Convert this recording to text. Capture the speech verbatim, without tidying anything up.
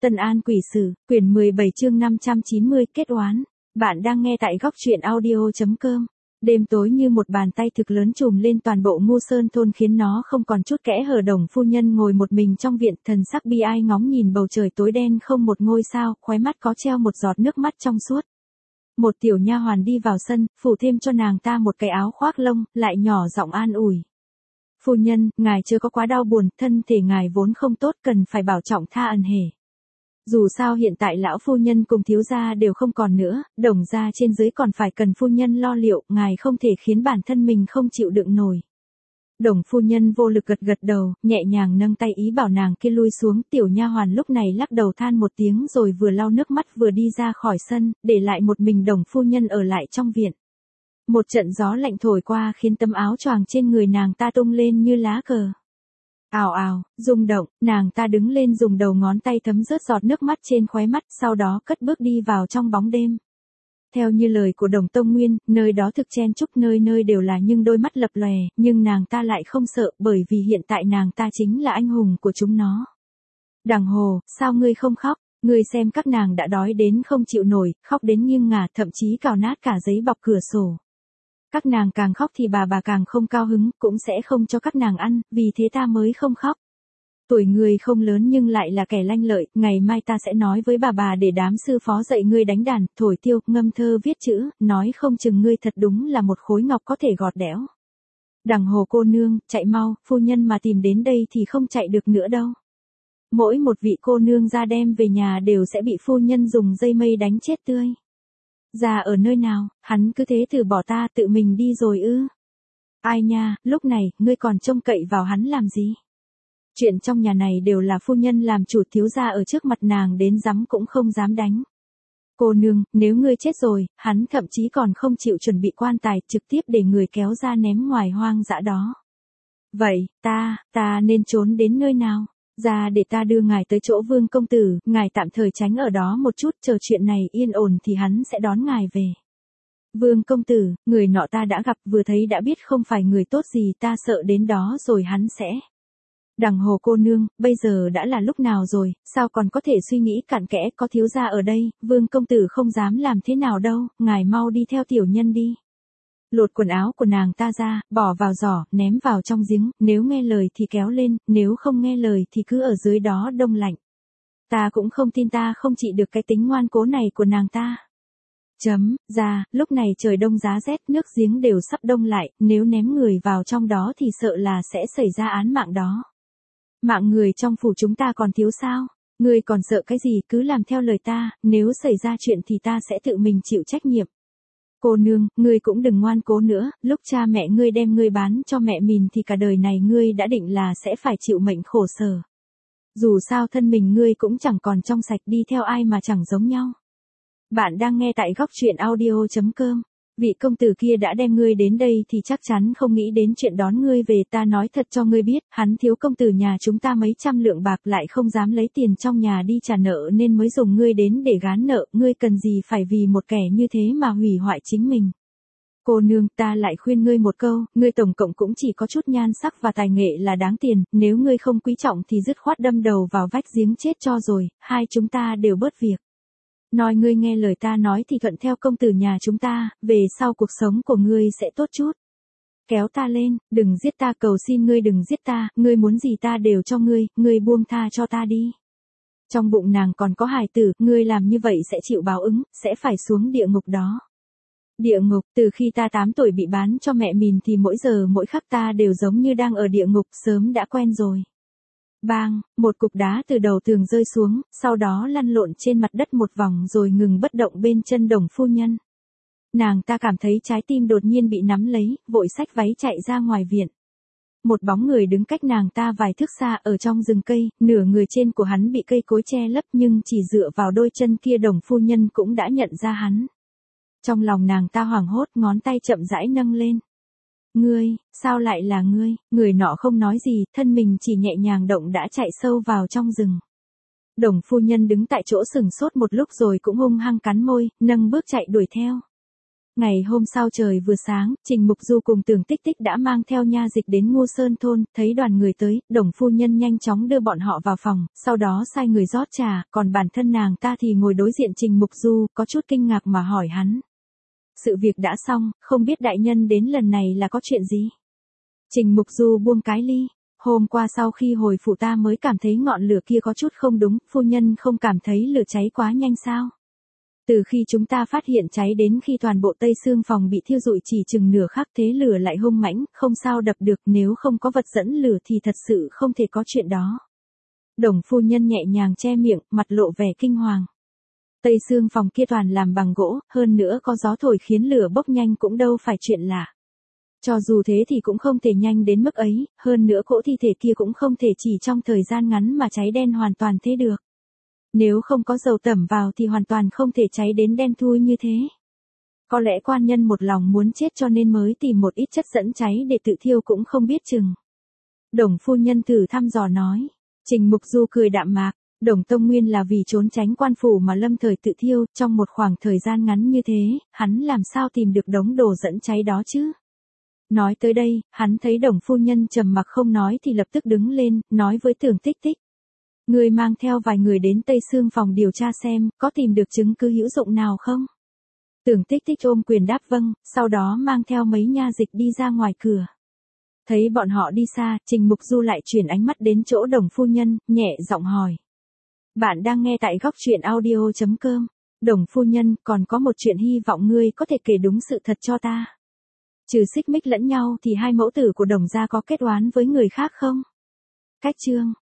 Tân An Quỷ Sử, quyển mười bảy chương năm trăm chín mươi kết oán. Bạn đang nghe tại góc truyện audio.com. Đêm tối như một bàn tay thực lớn trùm lên toàn bộ Ngu Sơn thôn khiến nó không còn chút kẽ hở. Đồng phu nhân ngồi một mình trong viện, thần sắc bi ai ngóng nhìn bầu trời tối đen không một ngôi sao, khóe mắt có treo một giọt nước mắt trong suốt. Một tiểu nha hoàn đi vào sân, phủ thêm cho nàng ta một cái áo khoác lông, lại nhỏ giọng an ủi. Phu nhân, ngài chưa có quá đau buồn, thân thể ngài vốn không tốt, cần phải bảo trọng tha ân hề. Dù sao hiện tại lão phu nhân cùng thiếu gia đều không còn nữa, Đồng gia trên dưới còn phải cần phu nhân lo liệu, ngài không thể khiến bản thân mình không chịu đựng nổi. Đồng phu nhân vô lực gật gật đầu, nhẹ nhàng nâng tay ý bảo nàng kia lui xuống. Tiểu nha hoàn lúc này lắc đầu than một tiếng rồi vừa lau nước mắt vừa đi ra khỏi sân, để lại một mình đồng phu nhân ở lại trong viện. Một trận gió lạnh thổi qua khiến tấm áo choàng trên người nàng ta tung lên như lá cờ. Ào ào, rung động, nàng ta đứng lên dùng đầu ngón tay thấm rớt giọt nước mắt trên khóe mắt, sau đó cất bước đi vào trong bóng đêm. Theo như lời của Đồng Tông Nguyên, nơi đó thực chen chúc, nơi nơi đều là những đôi mắt lập lòe, nhưng nàng ta lại không sợ, bởi vì hiện tại nàng ta chính là anh hùng của chúng nó. Đằng Hồ, sao ngươi không khóc? Ngươi xem các nàng đã đói đến không chịu nổi, khóc đến nghiêng ngả, thậm chí cào nát cả giấy bọc cửa sổ. Các nàng càng khóc thì bà bà càng không cao hứng, cũng sẽ không cho các nàng ăn, vì thế ta mới không khóc. Tuổi ngươi không lớn nhưng lại là kẻ lanh lợi, ngày mai ta sẽ nói với bà bà để đám sư phó dạy ngươi đánh đàn, thổi tiêu, ngâm thơ viết chữ, nói không chừng ngươi thật đúng là một khối ngọc có thể gọt đẽo. Đằng Hồ cô nương, chạy mau, phu nhân mà tìm đến đây thì không chạy được nữa đâu. Mỗi một vị cô nương ra đem về nhà đều sẽ bị phu nhân dùng dây mây đánh chết tươi. Già ở nơi nào, hắn cứ thế từ bỏ ta tự mình đi rồi ư. Ai nha, lúc này, ngươi còn trông cậy vào hắn làm gì? Chuyện trong nhà này đều là phu nhân làm chủ, thiếu gia ở trước mặt nàng đến dám cũng không dám đánh. Cô nương, nếu ngươi chết rồi, hắn thậm chí còn không chịu chuẩn bị quan tài, trực tiếp để người kéo ra ném ngoài hoang dã đó. Vậy, ta, ta nên trốn đến nơi nào? Ra để ta đưa ngài tới chỗ Vương công tử, ngài tạm thời tránh ở đó một chút, chờ chuyện này yên ổn thì hắn sẽ đón ngài về. Vương công tử, người nọ ta đã gặp, vừa thấy đã biết không phải người tốt gì, ta sợ đến đó rồi hắn sẽ. Đằng Hồ cô nương, bây giờ đã là lúc nào rồi, sao còn có thể suy nghĩ cặn kẽ, có thiếu gia ở đây, Vương công tử không dám làm thế nào đâu, ngài mau đi theo tiểu nhân đi. Lột quần áo của nàng ta ra, bỏ vào giỏ, ném vào trong giếng, nếu nghe lời thì kéo lên, nếu không nghe lời thì cứ ở dưới đó đông lạnh. Ta cũng không tin ta không trị được cái tính ngoan cố này của nàng ta. Chấm, ra, lúc này trời đông giá rét, nước giếng đều sắp đông lại, nếu ném người vào trong đó thì sợ là sẽ xảy ra án mạng đó. Mạng người trong phủ chúng ta còn thiếu sao? Ngươi còn sợ cái gì, cứ làm theo lời ta, nếu xảy ra chuyện thì ta sẽ tự mình chịu trách nhiệm. Cô nương, ngươi cũng đừng ngoan cố nữa, lúc cha mẹ ngươi đem ngươi bán cho mẹ mình thì cả đời này ngươi đã định là sẽ phải chịu mệnh khổ sở. Dù sao thân mình ngươi cũng chẳng còn trong sạch, đi theo ai mà chẳng giống nhau. Bạn đang nghe tại góc truyện audio.com. Vị công tử kia đã đem ngươi đến đây thì chắc chắn không nghĩ đến chuyện đón ngươi về, ta nói thật cho ngươi biết, hắn thiếu công tử nhà chúng ta mấy trăm lượng bạc, lại không dám lấy tiền trong nhà đi trả nợ nên mới dùng ngươi đến để gán nợ, ngươi cần gì phải vì một kẻ như thế mà hủy hoại chính mình. Cô nương, ta lại khuyên ngươi một câu, ngươi tổng cộng cũng chỉ có chút nhan sắc và tài nghệ là đáng tiền, nếu ngươi không quý trọng thì dứt khoát đâm đầu vào vách giếng chết cho rồi, hai chúng ta đều bớt việc. Nói ngươi nghe lời ta nói thì thuận theo công tử nhà chúng ta, về sau cuộc sống của ngươi sẽ tốt chút. Kéo ta lên, đừng giết ta, cầu xin ngươi đừng giết ta, ngươi muốn gì ta đều cho ngươi, ngươi buông tha cho ta đi. Trong bụng nàng còn có hài tử, ngươi làm như vậy sẽ chịu báo ứng, sẽ phải xuống địa ngục đó. Địa ngục, từ khi ta tám tuổi bị bán cho mẹ mình thì mỗi giờ mỗi khắc ta đều giống như đang ở địa ngục, sớm đã quen rồi. Bang, một cục đá từ đầu tường rơi xuống, sau đó lăn lộn trên mặt đất một vòng rồi ngừng bất động bên chân Đồng phu nhân. Nàng ta cảm thấy trái tim đột nhiên bị nắm lấy, vội xách váy chạy ra ngoài viện. Một bóng người đứng cách nàng ta vài thước xa ở trong rừng cây, nửa người trên của hắn bị cây cối che lấp nhưng chỉ dựa vào đôi chân kia Đồng phu nhân cũng đã nhận ra hắn. Trong lòng nàng ta hoảng hốt, ngón tay chậm rãi nâng lên. Ngươi, sao lại là ngươi? Người nọ không nói gì, thân mình chỉ nhẹ nhàng động đã chạy sâu vào trong rừng. Đồng phu nhân đứng tại chỗ sừng sốt một lúc rồi cũng hung hăng cắn môi, nâng bước chạy đuổi theo. Ngày hôm sau trời vừa sáng, Trình Mục Du cùng Tưởng Tích Tích đã mang theo nha dịch đến Ngô Sơn thôn, thấy đoàn người tới, Đồng phu nhân nhanh chóng đưa bọn họ vào phòng, sau đó sai người rót trà, còn bản thân nàng ta thì ngồi đối diện Trình Mục Du, có chút kinh ngạc mà hỏi hắn. Sự việc đã xong, không biết đại nhân đến lần này là có chuyện gì? Trình Mục Du buông cái ly. Hôm qua sau khi hồi phủ ta mới cảm thấy ngọn lửa kia có chút không đúng, phu nhân không cảm thấy lửa cháy quá nhanh sao? Từ khi chúng ta phát hiện cháy đến khi toàn bộ Tây Sương phòng bị thiêu rụi chỉ chừng nửa khắc thế lửa lại hung mãnh, không sao đập được, nếu không có vật dẫn lửa thì thật sự không thể có chuyện đó. Đồng phu nhân nhẹ nhàng che miệng, mặt lộ vẻ kinh hoàng. Tây Sương phòng kia toàn làm bằng gỗ, hơn nữa có gió thổi khiến lửa bốc nhanh cũng đâu phải chuyện lạ. Cho dù thế thì cũng không thể nhanh đến mức ấy, hơn nữa cỗ thi thể kia cũng không thể chỉ trong thời gian ngắn mà cháy đen hoàn toàn thế được. Nếu không có dầu tẩm vào thì hoàn toàn không thể cháy đến đen thui như thế. Có lẽ quan nhân một lòng muốn chết cho nên mới tìm một ít chất dẫn cháy để tự thiêu cũng không biết chừng. Đồng phu nhân thử thăm dò nói. Trình Mục Du cười đạm mạc. Đồng Tông Nguyên là vì trốn tránh quan phủ mà lâm thời tự thiêu, trong một khoảng thời gian ngắn như thế, hắn làm sao tìm được đống đồ dẫn cháy đó chứ? Nói tới đây, hắn thấy Đồng phu nhân trầm mặc không nói thì lập tức đứng lên, nói với Tưởng Tích Tích. Người mang theo vài người đến Tây Sương phòng điều tra xem, có tìm được chứng cứ hữu dụng nào không? Tưởng Tích Tích ôm quyền đáp vâng, sau đó mang theo mấy nha dịch đi ra ngoài cửa. Thấy bọn họ đi xa, Trình Mục Du lại chuyển ánh mắt đến chỗ Đồng phu nhân, nhẹ giọng hỏi. Bạn đang nghe tại góc truyện audio chấm com. Đồng phu nhân, còn có một chuyện hy vọng ngươi có thể kể đúng sự thật cho ta. Trừ xích mích lẫn nhau thì hai mẫu tử của Đồng gia có kết oán với người khác không? Cách chương